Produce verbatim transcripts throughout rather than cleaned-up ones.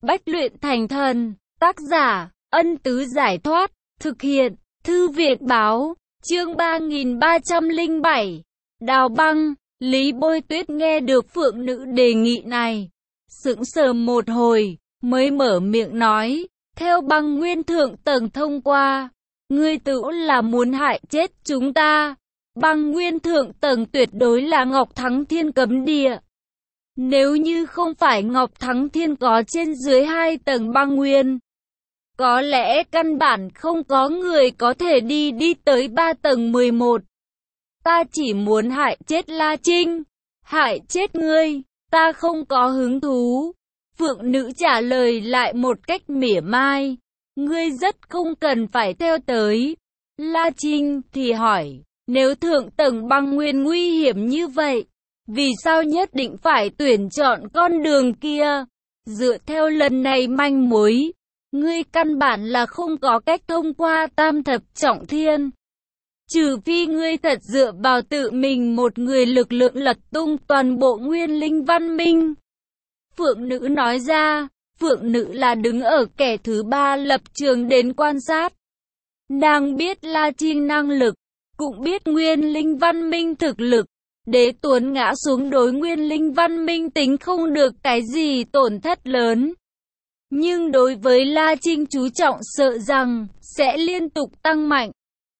Bách luyện thành thần, tác giả, Ân Tứ Giải Thoát, thực hiện, Thư Việt Báo, chương ba nghìn ba trăm lẻ bảy, Đào Băng. Lý Bôi Tuyết nghe được phượng nữ đề nghị này, sững sờ một hồi, mới mở miệng nói, theo băng nguyên thượng tầng thông qua, ngươi tự là muốn hại chết chúng ta. Băng nguyên thượng tầng tuyệt đối là Ngọc Thắng Thiên cấm địa. Nếu như không phải Ngọc Thắng Thiên có trên dưới hai tầng băng nguyên, có lẽ căn bản không có người có thể đi đi tới ba tầng mười một. Ta chỉ muốn hại chết La Trinh, hại chết ngươi, ta không có hứng thú. Phượng nữ trả lời lại một cách mỉa mai, ngươi rất không cần phải theo tới. La Trinh thì hỏi, nếu thượng tầng băng nguyên nguy hiểm như vậy, vì sao nhất định phải tuyển chọn con đường kia? Dựa theo lần này manh mối, ngươi căn bản là không có cách thông qua tam thập trọng thiên. Trừ phi ngươi thật dựa vào tự mình một người lực lượng lật tung toàn bộ nguyên linh văn minh. Phượng nữ nói ra, phượng nữ là đứng ở kẻ thứ ba lập trường đến quan sát. Nàng biết La Trinh năng lực, cũng biết nguyên linh văn minh thực lực. Đế Tuấn ngã xuống đối nguyên linh văn minh tính không được cái gì tổn thất lớn. Nhưng đối với La Trinh chú trọng sợ rằng sẽ liên tục tăng mạnh.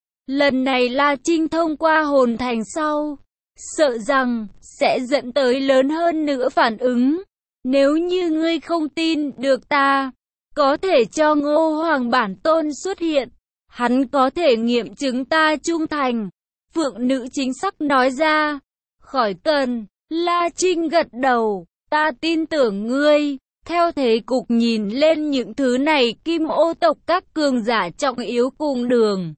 Lần này La Trinh thông qua hồn thành sau, sợ rằng sẽ dẫn tới lớn hơn nữa phản ứng. Nếu như ngươi không tin được ta, có thể cho Ngô Hoàng bản tôn xuất hiện, hắn có thể nghiệm chứng ta trung thành. Phượng nữ chính xác nói ra, khỏi cần. La Trinh gật đầu, ta tin tưởng ngươi. Theo thế cục nhìn lên những thứ này Kim Ô tộc các cường giả trọng yếu cùng đường.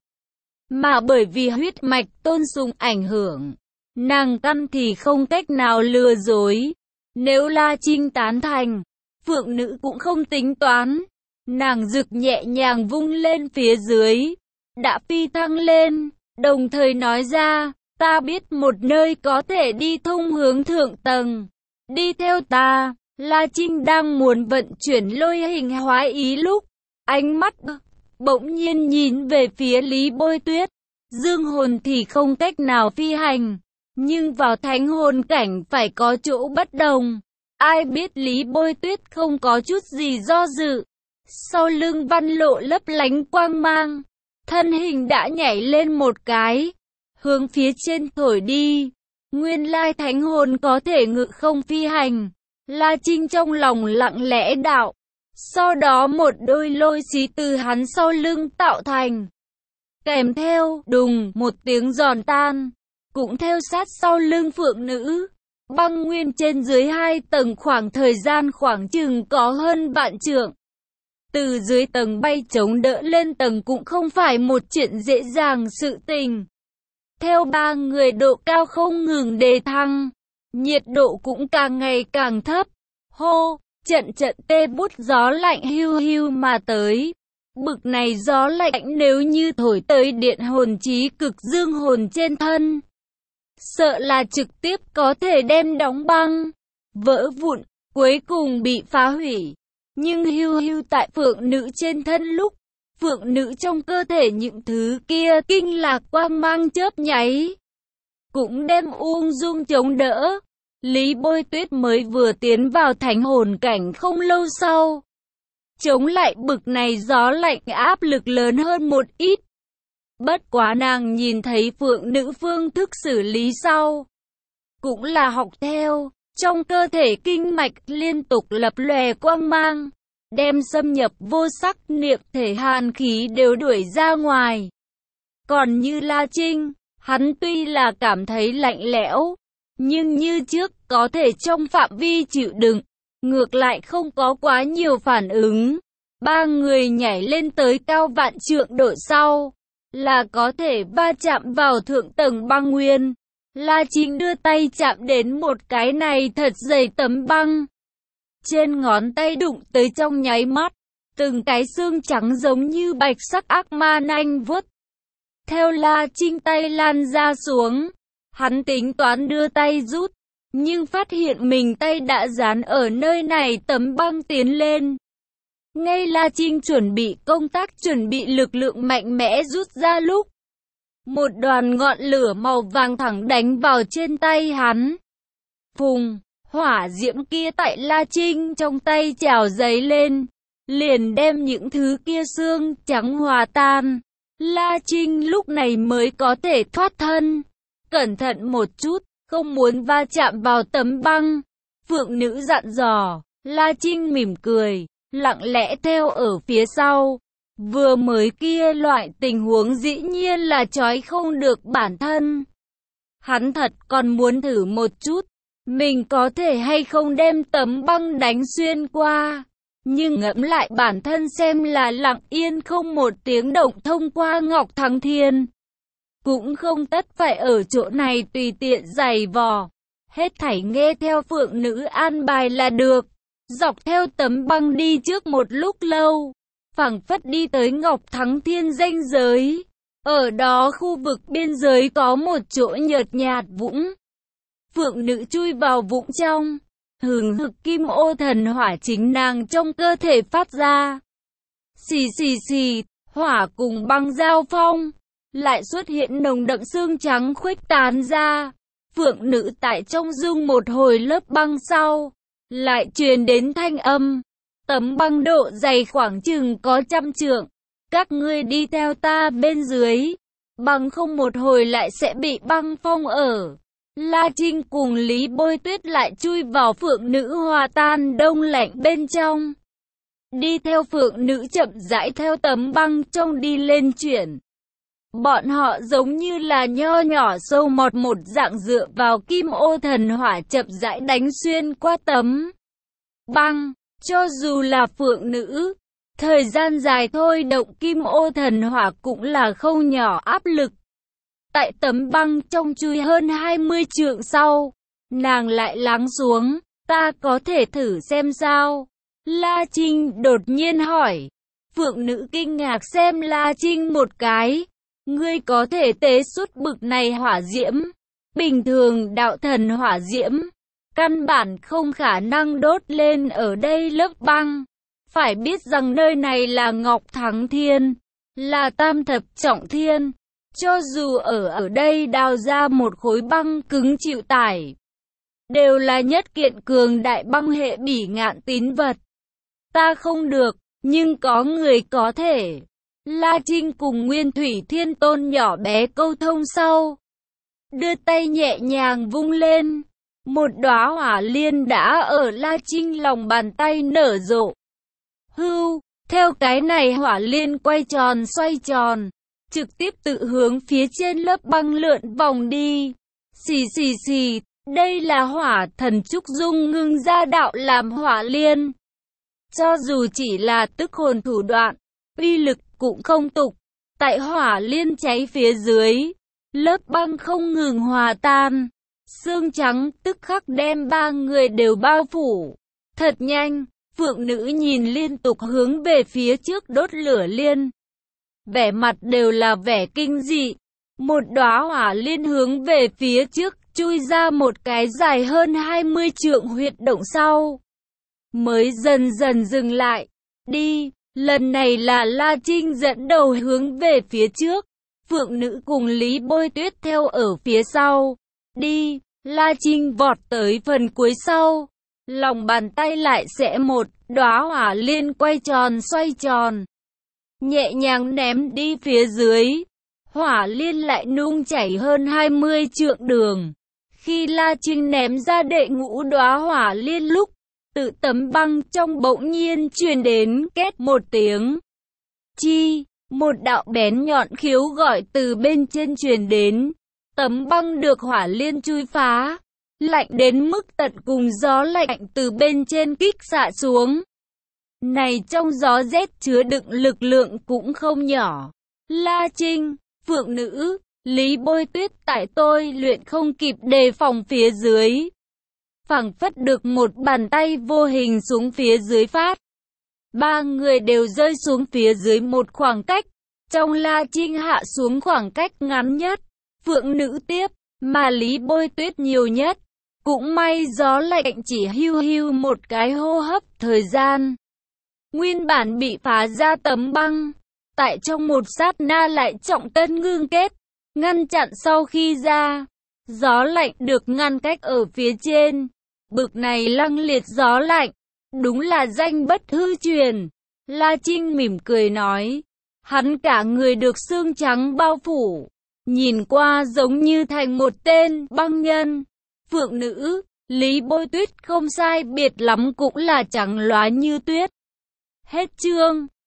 Mà bởi vì huyết mạch tôn sùng ảnh hưởng, nàng căn thì không cách nào lừa dối. Nếu La Trinh tán thành, phượng nữ cũng không tính toán. Nàng rực nhẹ nhàng vung lên phía dưới, đã phi thăng lên, đồng thời nói ra, ta biết một nơi có thể đi thông hướng thượng tầng. Đi theo ta. La Trinh đang muốn vận chuyển lôi hình hóa ý lúc, ánh mắt bỗng nhiên nhìn về phía Lý Bôi Tuyết. Dương hồn thì không cách nào phi hành, nhưng vào thánh hồn cảnh phải có chỗ bất đồng. Ai biết Lý Bôi Tuyết không có chút gì do dự. Sau lưng văn lộ lấp lánh quang mang, thân hình đã nhảy lên một cái, hướng phía trên thổi đi. Nguyên lai thánh hồn có thể ngự không phi hành. La Trinh trong lòng lặng lẽ đạo. Sau đó một đôi lôi xí từ hắn sau lưng tạo thành. Kèm theo, đùng, một tiếng giòn tan. Cũng theo sát sau lưng phượng nữ. Băng nguyên trên dưới hai tầng khoảng thời gian khoảng chừng có hơn vạn trượng. Từ dưới tầng bay chống đỡ lên tầng cũng không phải một chuyện dễ dàng sự tình. Theo ba người độ cao không ngừng đề thăng, nhiệt độ cũng càng ngày càng thấp. Hô, trận trận tê bút gió lạnh hiu hiu mà tới. Bực này gió lạnh nếu như thổi tới điện hồn chí cực dương hồn trên thân, sợ là trực tiếp có thể đem đóng băng, vỡ vụn, cuối cùng bị phá hủy. Nhưng hiu hiu tại phượng nữ trên thân lúc, phượng nữ trong cơ thể những thứ kia kinh lạc quang mang chớp nháy, cũng đem ung dung chống đỡ. Lý Bôi Tuyết mới vừa tiến vào thánh hồn cảnh không lâu sau, chống lại bực này gió lạnh áp lực lớn hơn một ít. Bất quá nàng nhìn thấy phượng nữ phương thức xử lý sau, cũng là học theo, trong cơ thể kinh mạch liên tục lập lòe quang mang, đem xâm nhập vô sắc niệm thể hàn khí đều đuổi ra ngoài. Còn như La Trinh, hắn tuy là cảm thấy lạnh lẽo, nhưng như trước có thể trong phạm vi chịu đựng, ngược lại không có quá nhiều phản ứng. Ba người nhảy lên tới cao vạn trượng độ sau, là có thể va chạm vào thượng tầng băng nguyên. La Trinh đưa tay chạm đến một cái này thật dày tấm băng. Trên ngón tay đụng tới trong nháy mắt, từng cái xương trắng giống như bạch sắc ác ma nanh vuốt. Theo La Trinh tay lan ra xuống, hắn tính toán đưa tay rút, nhưng phát hiện mình tay đã dán ở nơi này tấm băng tiến lên. Ngay La Trinh chuẩn bị công tác chuẩn bị lực lượng mạnh mẽ rút ra lúc một đoàn ngọn lửa màu vàng thẳng đánh vào trên tay hắn. Phùng, hỏa diễm kia tại La Trinh trong tay trào dấy lên, liền đem những thứ kia xương trắng hòa tan. La Trinh lúc này mới có thể thoát thân. Cẩn thận một chút, không muốn va chạm vào tấm băng. Phượng nữ dặn dò. La Trinh mỉm cười, lặng lẽ theo ở phía sau. Vừa mới kia loại tình huống dĩ nhiên là trói không được bản thân. Hắn thật còn muốn thử một chút, mình có thể hay không đem tấm băng đánh xuyên qua. Nhưng ngẫm lại bản thân xem là lặng yên không một tiếng động thông qua Ngọc Thắng Thiên. Cũng không tất phải ở chỗ này tùy tiện giày vò. Hết thảy nghe theo Phượng nữ an bài là được. Dọc theo tấm băng đi trước một lúc lâu, phảng phất đi tới Ngọc Thắng Thiên ranh giới. Ở đó khu vực biên giới có một chỗ nhợt nhạt vũng. Phượng nữ chui vào vũng trong, hừng hực kim ô thần hỏa chính nàng trong cơ thể phát ra. Xì xì xì, hỏa cùng băng giao phong, lại xuất hiện nồng đậm xương trắng khuếch tán ra. Phượng nữ tại trong dung một hồi lớp băng sau, lại truyền đến thanh âm. Tấm băng độ dày khoảng chừng có trăm trượng. Các ngươi đi theo ta bên dưới, bằng không một hồi lại sẽ bị băng phong ở. La Trinh cùng Lý Bôi Tuyết lại chui vào Phượng nữ hòa tan đông lạnh bên trong. Đi theo Phượng nữ chậm rãi theo tấm băng trong đi lên chuyển. Bọn họ giống như là nho nhỏ sâu mọt một dạng dựa vào kim ô thần hỏa chậm rãi đánh xuyên qua tấm băng. Cho dù là Phượng nữ, thời gian dài thôi động kim ô thần hỏa cũng là không nhỏ áp lực. Tại tấm băng trong chui hơn hai mươi trượng sau, nàng lại lắng xuống. Ta có thể thử xem sao? La Trinh đột nhiên hỏi. Phượng nữ kinh ngạc xem La Trinh một cái. Ngươi có thể tế xuất bực này hỏa diễm. Bình thường đạo thần hỏa diễm, căn bản không khả năng đốt lên ở đây lớp băng. Phải biết rằng nơi này là Ngọc Thắng Thiên, là tam thập trọng thiên. Cho dù ở ở đây đào ra một khối băng cứng chịu tải, đều là nhất kiện cường đại băng hệ bỉ ngạn tín vật. Ta không được, nhưng có người có thể. La Trinh cùng Nguyên Thủy Thiên Tôn nhỏ bé câu thông sau, đưa tay nhẹ nhàng vung lên. Một đóa hỏa liên đã ở La Trinh lòng bàn tay nở rộ. Hưu, theo cái này hỏa liên quay tròn xoay tròn, trực tiếp tự hướng phía trên lớp băng lượn vòng đi. Xì xì xì, đây là hỏa thần trúc dung ngưng ra đạo làm hỏa liên. Cho dù chỉ là tức hồn thủ đoạn, uy lực cũng không tục. Tại hỏa liên cháy phía dưới, lớp băng không ngừng hòa tan. Xương trắng tức khắc đem ba người đều bao phủ. Thật nhanh, Phượng nữ nhìn liên tục hướng về phía trước đốt lửa liên. Vẻ mặt đều là vẻ kinh dị. Một đóa hỏa liên hướng về phía trước, chui ra một cái dài hơn hai mươi trượng huyệt động sau. Mới dần dần dừng lại. Đi, lần này là La Trinh dẫn đầu hướng về phía trước. Phượng nữ cùng Lý Bôi Tuyết theo ở phía sau. Đi, La Trinh vọt tới phần cuối sau. Lòng bàn tay lại sẽ một đóa hỏa liên quay tròn xoay tròn, nhẹ nhàng ném đi phía dưới. Hỏa liên lại nung chảy hơn hai mươi trượng đường. Khi La Trinh ném ra đệ ngũ đóa hỏa liên lúc, tự tấm băng trong bỗng nhiên truyền đến két một tiếng. Chi, một đạo bén nhọn khiếu gọi từ bên trên truyền đến. Tấm băng được hỏa liên chui phá, lạnh đến mức tận cùng, gió lạnh từ bên trên kích xạ xuống. Này trong gió rét chứa đựng lực lượng cũng không nhỏ. La Trinh, Phượng nữ, Lý Bôi Tuyết tại tôi luyện không kịp đề phòng phía dưới. Phảng phất được một bàn tay vô hình xuống phía dưới phát. Ba người đều rơi xuống phía dưới một khoảng cách. Trong La Trinh hạ xuống khoảng cách ngắn nhất, Phượng nữ tiếp, mà Lý Bôi Tuyết nhiều nhất. Cũng may gió lạnh chỉ hiu hiu một cái hô hấp thời gian. nguyên bản bị phá ra tấm băng, tại trong một sát na lại trọng tân ngưng kết, ngăn chặn sau khi ra. Gió lạnh được ngăn cách ở phía trên. Bực này lăng liệt gió lạnh, đúng là danh bất hư truyền. La Trinh mỉm cười nói, hắn cả người được xương trắng bao phủ, nhìn qua giống như thành một tên băng nhân. Phượng nữ, Lý Bôi Tuyết không sai biệt lắm cũng là trắng lóa như tuyết. Hết chương.